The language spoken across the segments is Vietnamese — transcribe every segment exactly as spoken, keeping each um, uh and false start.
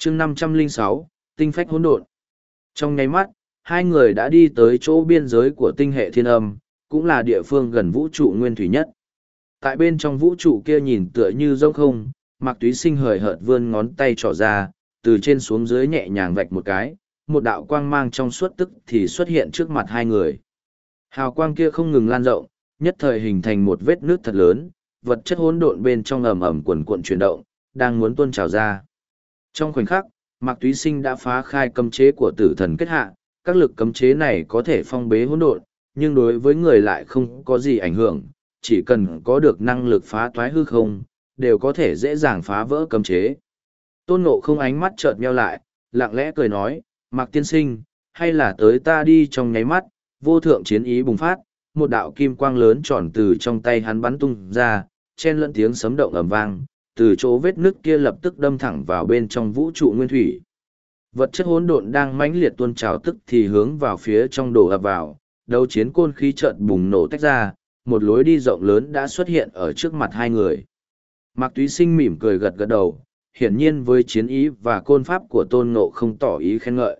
chương năm trăm lẻ sáu, tinh phách hỗn độn. Trong nháy mắt, hai người đã đi tới chỗ biên giới của tinh hệ thiên âm, cũng là địa phương gần vũ trụ nguyên thủy nhất. Tại bên trong vũ trụ kia nhìn tựa như rỗng không, Mạc Túy Sinh hời hợt vươn ngón tay trỏ ra, từ trên xuống dưới nhẹ nhàng vạch một cái, một đạo quang mang trong suốt tức thì xuất hiện trước mặt hai người. Hào quang kia không ngừng lan rộng, nhất thời hình thành một vết nước thật lớn, vật chất hỗn độn bên trong ầm ầm quần cuộn chuyển động, đang muốn tuôn trào ra. Trong khoảnh khắc, Mạc Túy Sinh đã phá khai cấm chế của tử thần kết hạ, các lực cấm chế này có thể phong bế hỗn độn, nhưng đối với người lại không có gì ảnh hưởng, chỉ cần có được năng lực phá toái hư không, đều có thể dễ dàng phá vỡ cấm chế. Tôn Ngộ không ánh mắt chợt nheo lại, lặng lẽ cười nói, Mạc tiên sinh, hay là tới ta đi. Trong nháy mắt, vô thượng chiến ý bùng phát, một đạo kim quang lớn tròn từ trong tay hắn bắn tung ra, chen lẫn tiếng sấm động ầm vang, từ chỗ vết nứt kia lập tức đâm thẳng vào bên trong vũ trụ nguyên thủy. Vật chất hỗn độn đang mãnh liệt tuôn trào tức thì hướng vào phía trong đổ ập vào, đấu chiến côn khí chợt bùng nổ tách ra, một lối đi rộng lớn đã xuất hiện ở trước mặt hai người. Mạc Túy Sinh mỉm cười gật gật đầu, hiển nhiên với chiến ý và côn pháp của Tôn Ngộ không tỏ ý khen ngợi.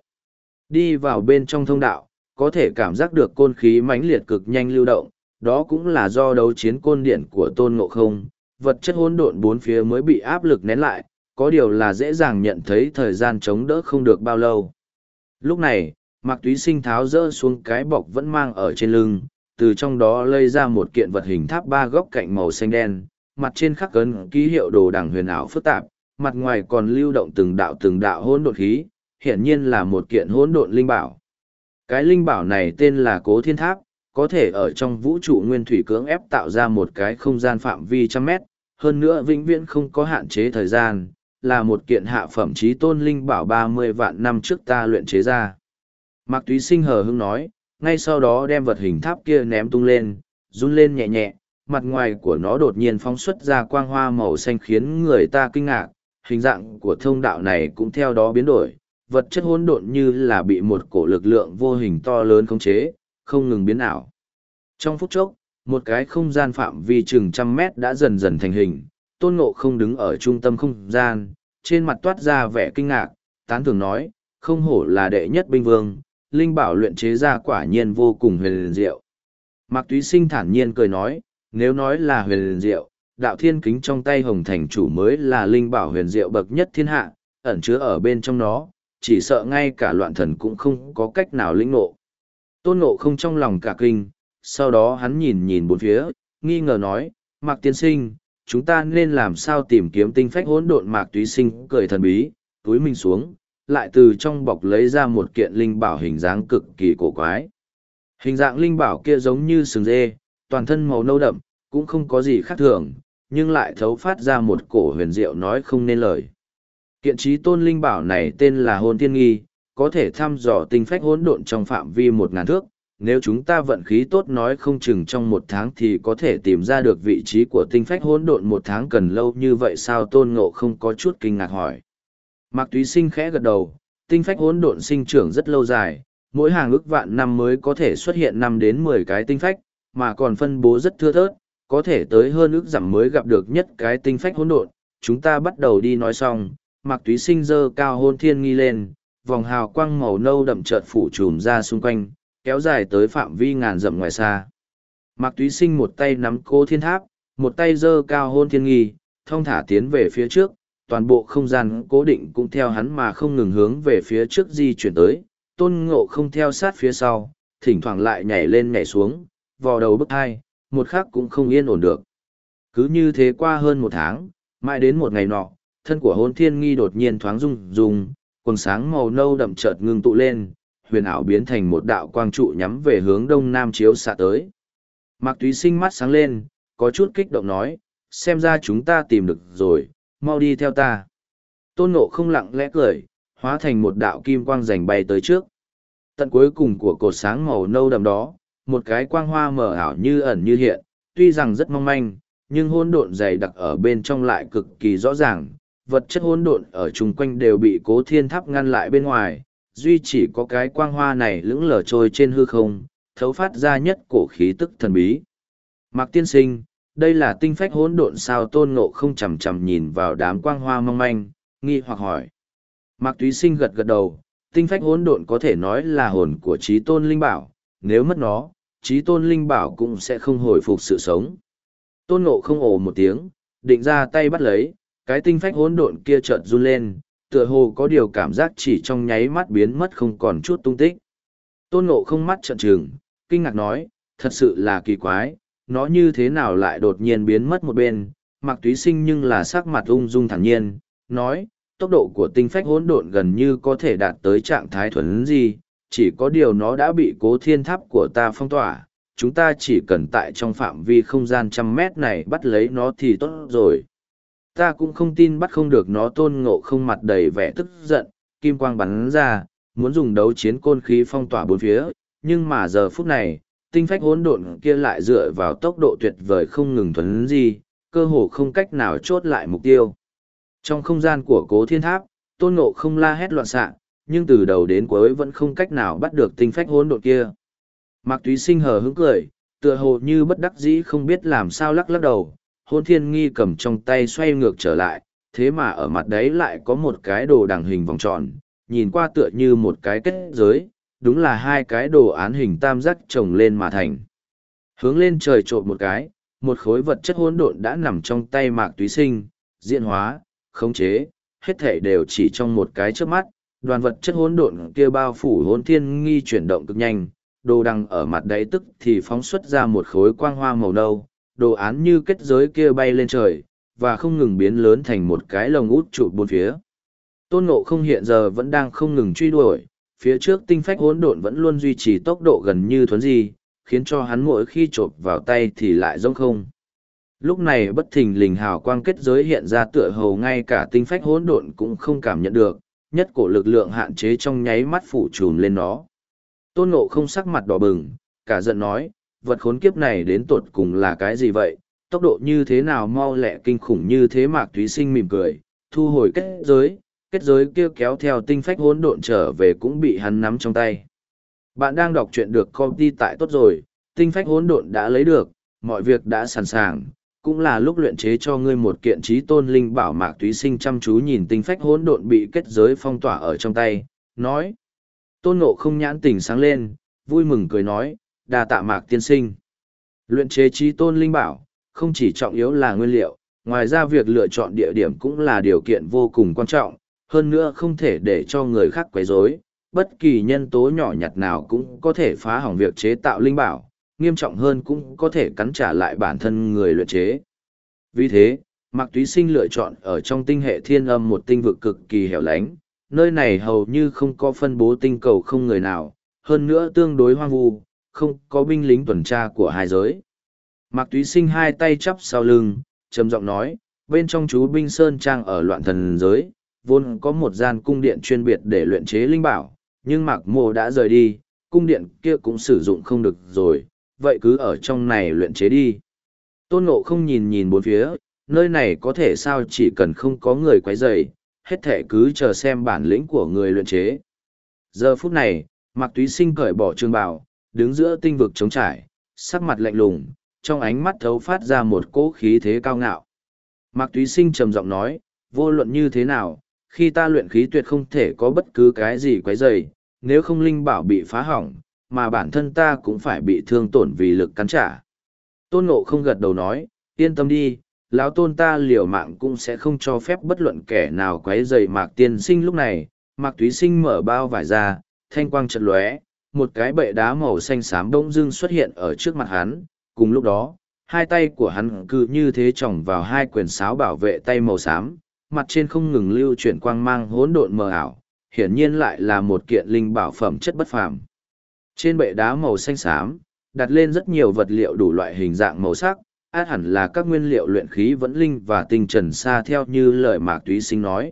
Đi vào bên trong thông đạo, có thể cảm giác được côn khí mãnh liệt cực nhanh lưu động, đó cũng là do đấu chiến côn điển của Tôn Ngộ không, vật chất hỗn độn bốn phía mới bị áp lực nén lại, có điều là dễ dàng nhận thấy thời gian chống đỡ không được bao lâu. Lúc này, Mạc Túy Sinh tháo rỡ xuống cái bọc vẫn mang ở trên lưng, từ trong đó lây ra một kiện vật hình tháp ba góc cạnh màu xanh đen, mặt trên khắc ấn ký hiệu đồ đằng huyền ảo phức tạp, mặt ngoài còn lưu động từng đạo từng đạo hỗn độn khí, hiển nhiên là một kiện hỗn độn linh bảo. Cái linh bảo này tên là Cố Thiên Tháp, có thể ở trong vũ trụ nguyên thủy cưỡng ép tạo ra một cái không gian phạm vi trăm mét, hơn nữa vĩnh viễn không có hạn chế thời gian, là một kiện hạ phẩm chí tôn linh bảo ba mươi vạn năm trước ta luyện chế ra. Mạc Túy Sinh hờ hững nói, ngay sau đó đem vật hình tháp kia ném tung lên, run lên nhẹ nhẹ, mặt ngoài của nó đột nhiên phóng xuất ra quang hoa màu xanh khiến người ta kinh ngạc, hình dạng của thông đạo này cũng theo đó biến đổi, vật chất hỗn độn như là bị một cổ lực lượng vô hình to lớn khống chế, không ngừng biến ảo. Trong phút chốc, một cái không gian phạm vi chừng trăm mét đã dần dần thành hình, Tôn Ngộ không đứng ở trung tâm không gian, trên mặt toát ra vẻ kinh ngạc, tán thưởng nói, không hổ là đệ nhất binh vương, linh bảo luyện chế ra quả nhiên vô cùng huyền diệu. Mạc Túy Sinh thản nhiên cười nói, nếu nói là huyền diệu, đạo thiên kính trong tay Hồng Thành chủ mới là linh bảo huyền diệu bậc nhất thiên hạ, ẩn chứa ở bên trong nó, chỉ sợ ngay cả loạn thần cũng không có cách nào lĩnh ngộ. Tôn Ngộ không trong lòng cả kinh, sau đó hắn nhìn nhìn bốn phía, nghi ngờ nói, Mạc tiên sinh, chúng ta nên làm sao tìm kiếm tinh phách hỗn độn. Mạc Túy Sinh cười thần bí, túi mình xuống, lại từ trong bọc lấy ra một kiện linh bảo hình dáng cực kỳ cổ quái. Hình dạng linh bảo kia giống như sừng dê, toàn thân màu nâu đậm, cũng không có gì khác thường, nhưng lại thấu phát ra một cổ huyền diệu nói không nên lời. Kiện trí tôn linh bảo này tên là Hôn Thiên Nghi, có thể thăm dò tinh phách hỗn độn trong phạm vi một ngàn thước. Nếu chúng ta vận khí tốt nói không chừng trong một tháng thì có thể tìm ra được vị trí của tinh phách hỗn độn. Một tháng cần lâu như vậy sao? Tôn Ngộ không có chút kinh ngạc hỏi. Mạc Túy Sinh khẽ gật đầu, tinh phách hỗn độn sinh trưởng rất lâu dài, mỗi hàng ức vạn năm mới có thể xuất hiện năm đến mười cái tinh phách, mà còn phân bố rất thưa thớt, có thể tới hơn ức dặm mới gặp được nhất cái tinh phách hỗn độn. Chúng ta bắt đầu đi. Nói xong, Mạc Túy Sinh giơ cao Hôn Thiên Nghi lên, vòng hào quang màu nâu đậm chợt phủ trùm ra xung quanh, kéo dài tới phạm vi ngàn dặm ngoài xa. Mạc Túy Sinh một tay nắm Cố Thiên Tháp, một tay giơ cao Hôn Thiên Nghi, thong thả tiến về phía trước, toàn bộ không gian cố định cũng theo hắn mà không ngừng hướng về phía trước di chuyển tới. Tôn Ngộ không theo sát phía sau, thỉnh thoảng lại nhảy lên nhảy xuống, vò đầu bức hai, một khắc cũng không yên ổn được. Cứ như thế qua hơn một tháng, mãi đến một ngày nọ, thân của Hôn Thiên Nghi đột nhiên thoáng rung rung, quần sáng màu nâu đậm chợt ngưng tụ lên, huyền ảo biến thành một đạo quang trụ nhắm về hướng đông nam chiếu xạ tới. Mạc Túy Sinh mắt sáng lên, có chút kích động nói, xem ra chúng ta tìm được rồi, mau đi theo ta. Tôn Ngộ không lặng lẽ cười, hóa thành một đạo kim quang rành bay tới trước. Tận cuối cùng của cột sáng màu nâu đậm đó, một cái quang hoa mờ ảo như ẩn như hiện, tuy rằng rất mong manh, nhưng hỗn độn dày đặc ở bên trong lại cực kỳ rõ ràng. Vật chất hỗn độn ở chung quanh đều bị Cố Thiên Tháp ngăn lại bên ngoài, duy chỉ có cái quang hoa này lững lờ trôi trên hư không, thấu phát ra nhất cổ khí tức thần bí. Mạc tiên sinh, đây là tinh phách hỗn độn sao? Tôn Ngộ không chằm chằm nhìn vào đám quang hoa mong manh, nghi hoặc hỏi. Mạc Túy Sinh gật gật đầu, tinh phách hỗn độn có thể nói là hồn của Chí Tôn Linh Bảo, nếu mất nó, Chí Tôn Linh Bảo cũng sẽ không hồi phục sự sống. Tôn Ngộ không ồ một tiếng, định ra tay bắt lấy, cái tinh phách hỗn độn kia chợt run lên, tựa hồ có điều cảm giác chỉ trong nháy mắt biến mất không còn chút tung tích. Tôn Ngộ không mắt trợn trừng, kinh ngạc nói, thật sự là kỳ quái, nó như thế nào lại đột nhiên biến mất một bên. Mạc Túy Sinh nhưng là sắc mặt ung dung thản nhiên, nói, tốc độ của tinh phách hỗn độn gần như có thể đạt tới trạng thái thuần di, chỉ có điều nó đã bị cố thiên tháp của ta phong tỏa, chúng ta chỉ cần tại trong phạm vi không gian trăm mét này bắt lấy nó thì tốt rồi. Ta cũng không tin bắt không được nó. Tôn Ngộ không mặt đầy vẻ tức giận, kim quang bắn ra, muốn dùng đấu chiến côn khí phong tỏa bốn phía, nhưng mà giờ phút này, tinh phách hỗn độn kia lại dựa vào tốc độ tuyệt vời không ngừng thuần di, cơ hồ không cách nào chốt lại mục tiêu. Trong không gian của cố thiên tháp, Tôn Ngộ không la hét loạn xạ, nhưng từ đầu đến cuối vẫn không cách nào bắt được tinh phách hỗn độn kia. Mạc Túy Sinh hờ hững cười, tựa hồ như bất đắc dĩ không biết làm sao lắc lắc đầu, Hôn Thiên Nghi cầm trong tay xoay ngược trở lại, thế mà ở mặt đấy lại có một cái đồ đằng hình vòng tròn, nhìn qua tựa như một cái kết giới, đúng là hai cái đồ án hình tam giác chồng lên mà thành. Hướng lên trời trộn một cái, một khối vật chất hỗn độn đã nằm trong tay Mạc Túy Sinh, diễn hóa, khống chế, hết thể đều chỉ trong một cái chớp mắt, đoàn vật chất hỗn độn kia bao phủ Hỗn Thiên Nghi chuyển động cực nhanh, đồ đằng ở mặt đáy tức thì phóng xuất ra một khối quang hoa màu nâu, đồ án như kết giới kia bay lên trời, và không ngừng biến lớn thành một cái lồng út trụ bốn phía. Tôn Ngộ không hiện giờ vẫn đang không ngừng truy đuổi, phía trước tinh phách hỗn độn vẫn luôn duy trì tốc độ gần như thuấn di, khiến cho hắn mỗi khi chộp vào tay thì lại rỗng không. Lúc này bất thình lình hào quang kết giới hiện ra, tựa hồ ngay cả tinh phách hỗn độn cũng không cảm nhận được, nhất cổ lực lượng hạn chế trong nháy mắt phủ trùm lên nó. Tôn Ngộ không sắc mặt đỏ bừng, cả giận nói, vật khốn kiếp này đến tột cùng là cái gì vậy, tốc độ như thế nào mau lẹ kinh khủng như thế. Mạc Túy Sinh mỉm cười, thu hồi kết giới, kết giới kia kéo theo tinh phách hỗn độn trở về cũng bị hắn nắm trong tay. Bạn đang đọc truyện được công ty tại tốt rồi, tinh phách hỗn độn đã lấy được, mọi việc đã sẵn sàng, cũng là lúc luyện chế cho ngươi một kiện Chí Tôn Linh Bảo. Mạc Túy Sinh chăm chú nhìn tinh phách hỗn độn bị kết giới phong tỏa ở trong tay, nói. Tôn Ngộ không nhãn tỉnh sáng lên, vui mừng cười nói, đa tạ Mạc tiên sinh. Luyện chế Chí Tôn Linh Bảo, không chỉ trọng yếu là nguyên liệu, ngoài ra việc lựa chọn địa điểm cũng là điều kiện vô cùng quan trọng, hơn nữa không thể để cho người khác quấy rối. Bất kỳ nhân tố nhỏ nhặt nào cũng có thể phá hỏng việc chế tạo linh bảo, nghiêm trọng hơn cũng có thể cắn trả lại bản thân người luyện chế. Vì thế, Mạc Túy Sinh lựa chọn ở trong tinh hệ Thiên Âm một tinh vực cực kỳ hẻo lánh, nơi này hầu như không có phân bố tinh cầu không người nào, hơn nữa tương đối hoang vu, không có binh lính tuần tra của hai giới. Mạc Túy Sinh hai tay chắp sau lưng, trầm giọng nói, bên trong chú binh Sơn Trang ở Loạn Thần giới, vốn có một gian cung điện chuyên biệt để luyện chế linh bảo, nhưng Mạc Mô đã rời đi, cung điện kia cũng sử dụng không được rồi, vậy cứ ở trong này luyện chế đi. Tôn Ngộ không nhìn nhìn bốn phía, nơi này có thể sao chỉ cần không có người quấy rầy, hết thể cứ chờ xem bản lĩnh của người luyện chế. Giờ phút này, Mạc Túy Sinh cởi bỏ trường bào, đứng giữa tinh vực trống trải, sắc mặt lạnh lùng, trong ánh mắt thấu phát ra một cỗ khí thế cao ngạo. Mạc Túy Sinh trầm giọng nói, vô luận như thế nào, khi ta luyện khí tuyệt không thể có bất cứ cái gì quấy rầy, nếu không linh bảo bị phá hỏng, mà bản thân ta cũng phải bị thương tổn vì lực cắn trả. Tôn Ngộ không gật đầu nói, yên tâm đi, lão tôn ta liều mạng cũng sẽ không cho phép bất luận kẻ nào quấy rầy Mạc tiên sinh. Lúc này, Mạc Túy Sinh mở bao vải ra, thanh quang chợt lóe, một cái bệ đá màu xanh xám bỗng dưng xuất hiện ở trước mặt hắn, cùng lúc đó, hai tay của hắn cứ như thế chồng vào hai quyền sáo bảo vệ tay màu xám, mặt trên không ngừng lưu chuyển quang mang hỗn độn mờ ảo, hiển nhiên lại là một kiện linh bảo phẩm chất bất phàm. Trên bệ đá màu xanh xám, đặt lên rất nhiều vật liệu đủ loại hình dạng màu sắc, át hẳn là các nguyên liệu luyện khí vẫn linh và tinh trần xa theo như lời Mạc Túy Sinh nói.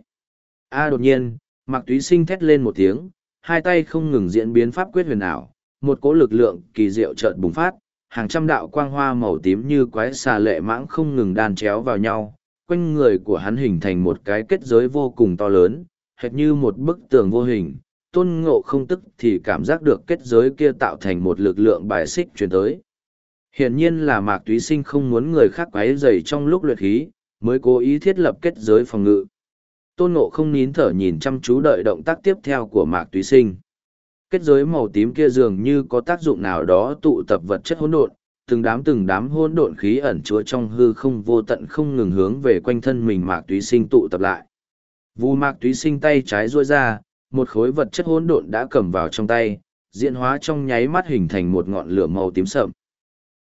A đột nhiên, Mạc Túy Sinh thét lên một tiếng, hai tay không ngừng diễn biến pháp quyết huyền ảo, một cỗ lực lượng kỳ diệu chợt bùng phát, hàng trăm đạo quang hoa màu tím như quái xà lệ mãng không ngừng đan chéo vào nhau, quanh người của hắn hình thành một cái kết giới vô cùng to lớn, hệt như một bức tường vô hình. Tôn Ngộ không tức thì cảm giác được kết giới kia tạo thành một lực lượng bài xích truyền tới. Hiển nhiên là Mạc Túy Sinh không muốn người khác quấy rầy trong lúc luyện khí, mới cố ý thiết lập kết giới phòng ngự. Tôn Ngộ không nín thở nhìn chăm chú đợi động tác tiếp theo của Mạc Túy Sinh. Kết giới màu tím kia dường như có tác dụng nào đó tụ tập vật chất hỗn độn, từng đám từng đám hỗn độn khí ẩn chứa trong hư không vô tận không ngừng hướng về quanh thân mình Mạc Túy Sinh tụ tập lại. Vù Mạc Túy Sinh tay trái duỗi ra, một khối vật chất hỗn độn đã cầm vào trong tay, diễn hóa trong nháy mắt hình thành một ngọn lửa màu tím sậm.